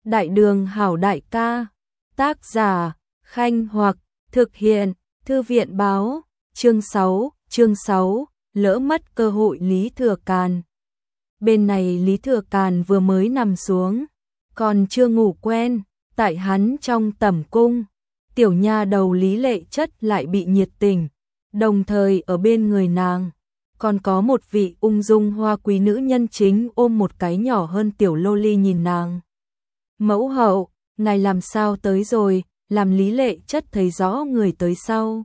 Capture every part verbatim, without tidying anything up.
Đại đường hảo đại ca, tác giả, Khanh Hoặc, thực hiện, Thư viện báo, chương sáu, chương sáu, lỡ mất cơ hội Lý Thừa Càn. Bên này Lý Thừa Càn vừa mới nằm xuống, còn chưa ngủ quen, tại hắn trong tẩm cung, tiểu nha đầu Lý Lệ Chất lại bị nhiệt tình, đồng thời ở bên người nàng, còn có một vị ung dung hoa quý nữ nhân chính ôm một cái nhỏ hơn tiểu lô ly nhìn nàng. Mẫu hậu, ngài làm sao tới rồi, làm Lý Lệ Chất thấy rõ người tới sau.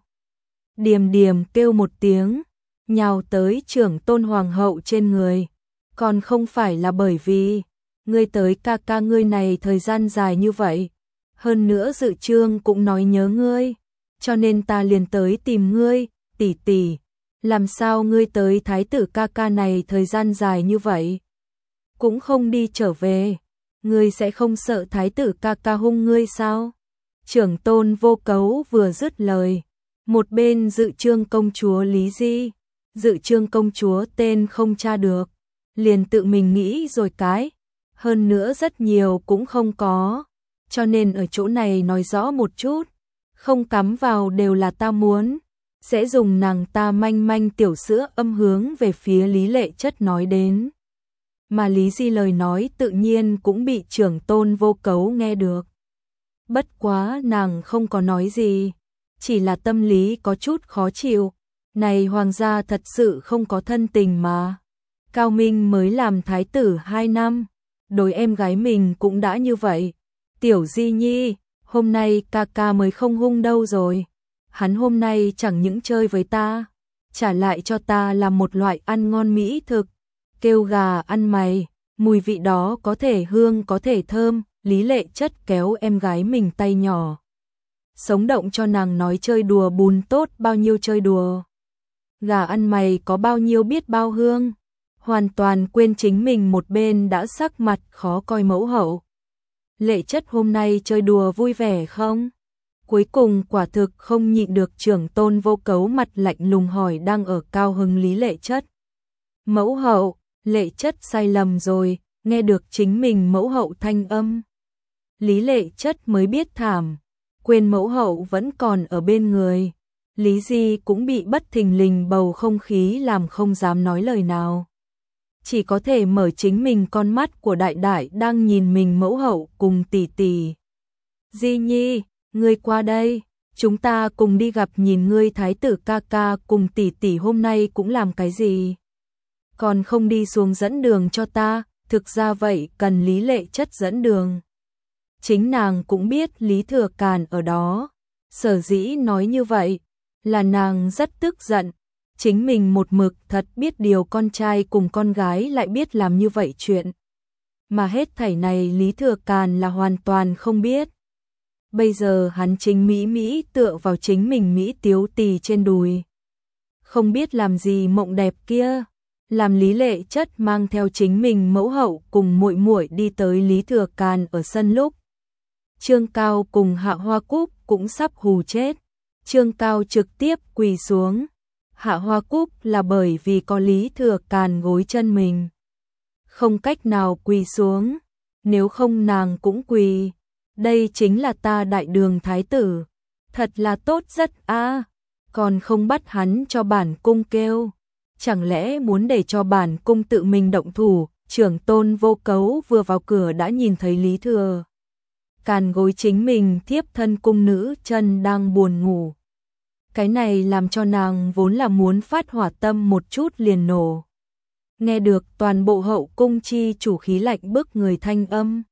Điềm điềm kêu một tiếng, nhào tới trưởng tôn hoàng hậu trên người, còn không phải là bởi vì ngươi tới ca ca ngươi này thời gian dài như vậy, hơn nữa Dự Trương cũng nói nhớ ngươi, cho nên ta liền tới tìm ngươi, tỷ tỷ, làm sao ngươi tới thái tử ca ca này thời gian dài như vậy, cũng không đi trở về, ngươi sẽ không sợ thái tử ca ca hung ngươi sao? Trưởng tôn Vô Cấu vừa dứt lời, một bên Dự Trương công chúa Lý Di, Dự Trương công chúa tên không tra được, liền tự mình nghĩ rồi cái, hơn nữa rất nhiều cũng không có, cho nên ở chỗ này nói rõ một chút, không cắm vào đều là ta muốn, sẽ dùng nàng ta manh manh tiểu sữa âm hướng về phía Lý Lệ Chất nói đến. Mà Lý Di lời nói tự nhiên cũng bị trưởng tôn Vô Cấu nghe được. Bất quá nàng không có nói gì, chỉ là tâm lý có chút khó chịu, này hoàng gia thật sự không có thân tình mà. Cao Minh mới làm thái tử hai năm, đối em gái mình cũng đã như vậy. Tiểu Di Nhi, hôm nay ca ca mới không hung đâu rồi. Hắn hôm nay chẳng những chơi với ta, trả lại cho ta làm một loại ăn ngon mỹ thực, kêu gà ăn mày, mùi vị đó có thể hương có thể thơm. Lý Lệ Chất kéo em gái mình tay nhỏ, sống động cho nàng nói chơi đùa bùn tốt bao nhiêu chơi đùa. Gà ăn mày có bao nhiêu biết bao hương, hoàn toàn quên chính mình một bên đã sắc mặt khó coi mẫu hậu. Lệ Chất hôm nay chơi đùa vui vẻ không? Cuối cùng quả thực không nhịn được trưởng tôn Vô Cấu mặt lạnh lùng hỏi đang ở cao hứng Lý Lệ Chất. Mẫu hậu, Lệ Chất sai lầm rồi, nghe được chính mình mẫu hậu thanh âm. Lý Lệ Chất mới biết thảm, quên mẫu hậu vẫn còn ở bên người. Lý Di cũng bị bất thình lình bầu không khí làm không dám nói lời nào. Chỉ có thể mở chính mình con mắt của đại đại đang nhìn mình mẫu hậu cùng tỷ tỷ. Di Nhi, ngươi qua đây, chúng ta cùng đi gặp nhìn ngươi thái tử ca ca cùng tỷ tỷ hôm nay cũng làm cái gì. Còn không đi xuống dẫn đường cho ta, thực ra vậy cần Lý Lệ Chất dẫn đường. Chính nàng cũng biết Lý Thừa Càn ở đó, sở dĩ nói như vậy, là nàng rất tức giận, chính mình một mực thật biết điều con trai cùng con gái lại biết làm như vậy chuyện. Mà hết thảy này Lý Thừa Càn là hoàn toàn không biết. Bây giờ hắn chính mỹ mỹ tựa vào chính mình mỹ tiếu tì trên đùi. Không biết làm gì mộng đẹp kia, làm Lý Lệ Chất mang theo chính mình mẫu hậu cùng muội muội đi tới Lý Thừa Càn ở sân lúc. Trương Cao cùng Hạ Hoa Cúc cũng sắp hù chết. Trương Cao trực tiếp quỳ xuống. Hạ Hoa Cúc là bởi vì có Lý Thừa Càn gối chân mình, không cách nào quỳ xuống, nếu không nàng cũng quỳ. Đây chính là ta đại đường thái tử, thật là tốt rất a, à. Còn không bắt hắn cho bản cung kêu, chẳng lẽ muốn để cho bản cung tự mình động thủ. Trưởng tôn Vô Cấu vừa vào cửa đã nhìn thấy Lý Thừa Càn gối chính mình thiếp thân cung nữ chân đang buồn ngủ. Cái này làm cho nàng vốn là muốn phát hỏa tâm một chút liền nổ. Nghe được toàn bộ hậu cung chi chủ khí lạnh bức người thanh âm,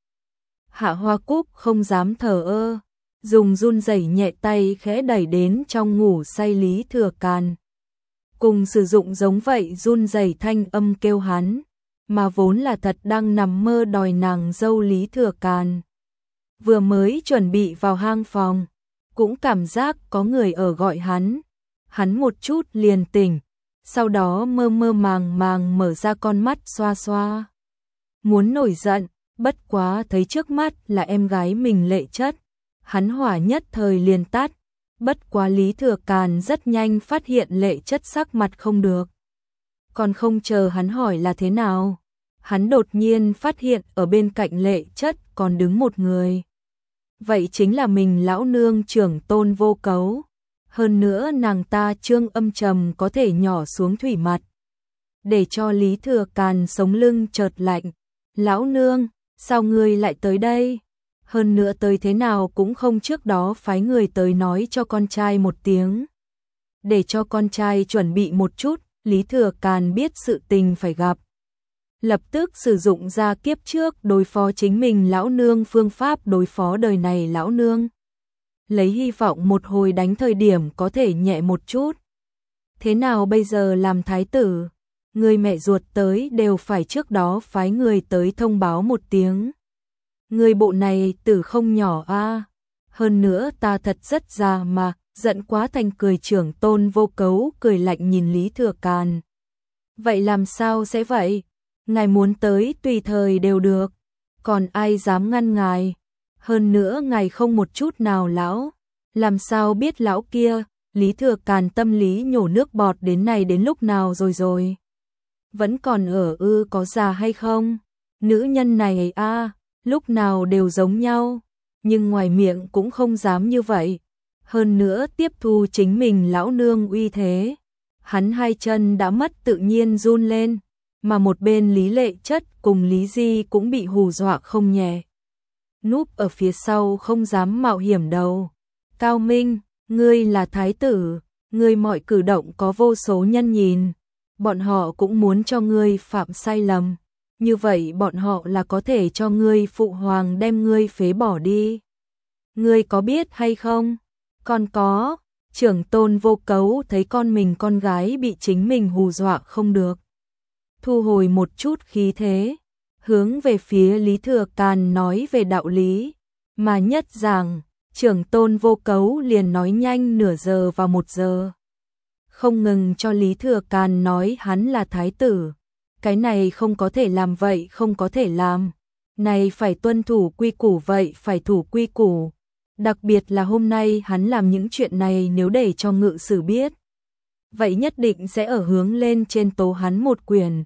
Hạ Hoa Cúc không dám thờ ơ, dùng run rẩy nhẹ tay khẽ đẩy đến trong ngủ say Lý Thừa Càn. Cùng sử dụng giống vậy run rẩy thanh âm kêu hắn, mà vốn là thật đang nằm mơ đòi nàng dâu Lý Thừa Càn. Vừa mới chuẩn bị vào hang phòng, cũng cảm giác có người ở gọi hắn, hắn một chút liền tỉnh, sau đó mơ mơ màng màng mở ra con mắt xoa xoa. Muốn nổi giận, bất quá thấy trước mắt là em gái mình Lệ Chất, hắn hỏa nhất thời liền tắt, bất quá Lý Thừa Càn rất nhanh phát hiện Lệ Chất sắc mặt không được. Còn không chờ hắn hỏi là thế nào, hắn đột nhiên phát hiện ở bên cạnh Lệ Chất còn đứng một người. Vậy chính là mình lão nương trưởng Tôn Vô Cấu. Hơn nữa nàng ta trương âm trầm có thể nhỏ xuống thủy mặt, để cho Lý Thừa Càn sống lưng chợt lạnh. Lão nương, sao ngươi lại tới đây? Hơn nữa tới thế nào cũng không trước đó phái người tới nói cho con trai một tiếng, để cho con trai chuẩn bị một chút. Lý Thừa Càn biết sự tình phải gặp, lập tức sử dụng ra kiếp trước đối phó chính mình lão nương phương pháp đối phó đời này lão nương, lấy hy vọng một hồi đánh thời điểm có thể nhẹ một chút. Thế nào bây giờ làm thái tử, người mẹ ruột tới đều phải trước đó phái người tới thông báo một tiếng. Người bộ này tử không nhỏ a, à. Hơn nữa ta thật rất già mà, giận quá thành cười. Trưởng Tôn Vô Cấu cười lạnh nhìn Lý Thừa Càn. Vậy làm sao sẽ vậy? Ngài muốn tới tùy thời đều được, còn ai dám ngăn ngài? Hơn nữa ngài không một chút nào lão, làm sao biết lão kia? Lý Thừa Càn tâm lý nhổ nước bọt, đến này đến lúc nào rồi rồi? Vẫn còn ở ư, có già hay không? Nữ nhân này a, à, lúc nào đều giống nhau, nhưng ngoài miệng cũng không dám như vậy. Hơn nữa tiếp thu chính mình lão nương uy thế, hắn hai chân đã mất tự nhiên run lên, mà một bên Lý Lệ Chất cùng Lý Di cũng bị hù dọa không nhẹ. Núp ở phía sau không dám mạo hiểm đâu. Cao Minh, ngươi là thái tử, ngươi mọi cử động có vô số nhân nhìn, bọn họ cũng muốn cho ngươi phạm sai lầm, như vậy bọn họ là có thể cho ngươi phụ hoàng đem ngươi phế bỏ đi. Ngươi có biết hay không? Còn có, trưởng Tôn Vô Cấu thấy con mình con gái bị chính mình hù dọa không được, thu hồi một chút khí thế, hướng về phía Lý Thừa Càn nói về đạo lý, mà nhất rằng, trưởng Tôn Vô Cấu liền nói nhanh nửa giờ và một giờ. Không ngừng cho Lý Thừa Càn nói hắn là thái tử. Cái này không có thể làm, vậy không có thể làm. Này phải tuân thủ quy củ, vậy phải thủ quy củ. Đặc biệt là hôm nay hắn làm những chuyện này nếu để cho ngự sử biết, vậy nhất định sẽ ở hướng lên trên tố hắn một quyền.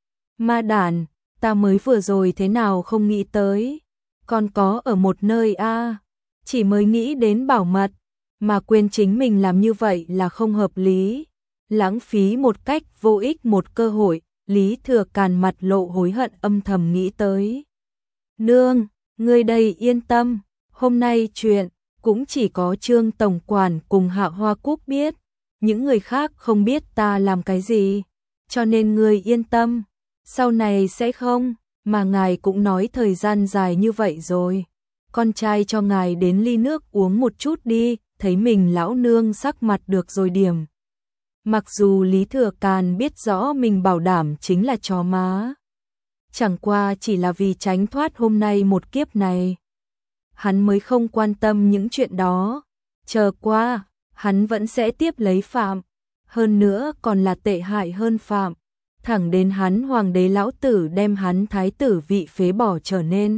Ma đàn, ta mới vừa rồi thế nào không nghĩ tới, còn có ở một nơi a, à, chỉ mới nghĩ đến bảo mật, mà quên chính mình làm như vậy là không hợp lý, lãng phí một cách vô ích một cơ hội. Lý Thừa Càn mặt lộ hối hận, âm thầm nghĩ tới. Nương, ngươi đây yên tâm, hôm nay chuyện cũng chỉ có Trương tổng quản cùng Hạ Hoa Cúc biết, những người khác không biết ta làm cái gì, cho nên ngươi yên tâm, sau này sẽ không, mà ngài cũng nói thời gian dài như vậy rồi, con trai cho ngài đến ly nước uống một chút đi. Thấy mình lão nương sắc mặt được rồi điểm. Mặc dù Lý Thừa Càn biết rõ mình bảo đảm chính là chó má, chẳng qua chỉ là vì tránh thoát hôm nay một kiếp này, hắn mới không quan tâm những chuyện đó. Chờ qua, hắn vẫn sẽ tiếp lấy phạm, hơn nữa còn là tệ hại hơn phạm, thẳng đến hắn hoàng đế lão tử đem hắn thái tử vị phế bỏ trở nên.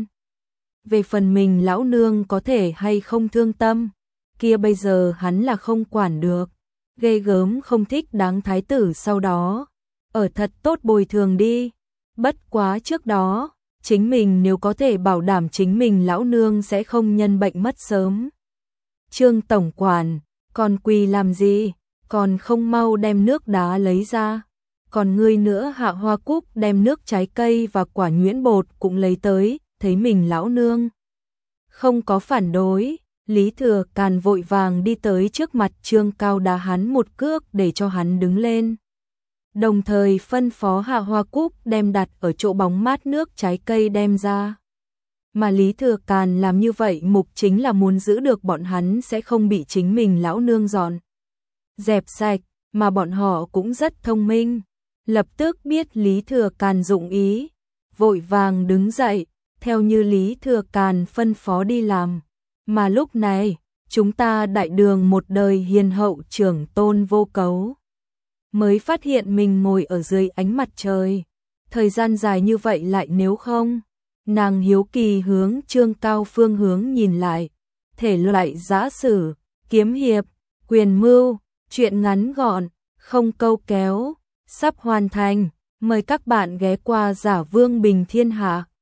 Về phần mình lão nương có thể hay không thương tâm, kia bây giờ hắn là không quản được. Ghê gớm không thích đáng thái tử, sau đó ở thật tốt bồi thường đi. Bất quá trước đó, chính mình nếu có thể bảo đảm chính mình lão nương sẽ không nhân bệnh mất sớm. Trương tổng quản, còn quỳ làm gì, còn không mau đem nước đá lấy ra. Còn ngươi nữa. Hạ Hoa Cúc đem nước trái cây và quả nhuyễn bột cũng lấy tới, thấy mình lão nương không có phản đối, Lý Thừa Càn vội vàng đi tới trước mặt Trương Cao đá hắn một cước để cho hắn đứng lên. Đồng thời phân phó Hạ Hoa Cúc đem đặt ở chỗ bóng mát nước trái cây đem ra. Mà Lý Thừa Càn làm như vậy mục chính là muốn giữ được bọn hắn sẽ không bị chính mình lão nương dọn dẹp sạch, mà bọn họ cũng rất thông minh, lập tức biết Lý Thừa Càn dụng ý, vội vàng đứng dậy, theo như Lý Thừa Càn phân phó đi làm. Mà lúc này, chúng ta đại đường một đời hiền hậu trưởng Tôn Vô Cấu mới phát hiện mình ngồi ở dưới ánh mặt trời. Thời gian dài như vậy lại nếu không, nàng hiếu kỳ hướng Trương Cao phương hướng nhìn lại, thể loại giã sử, kiếm hiệp, quyền mưu, chuyện ngắn gọn, không câu kéo, sắp hoàn thành. Mời các bạn ghé qua Giả Vương Bình Thiên Hạ.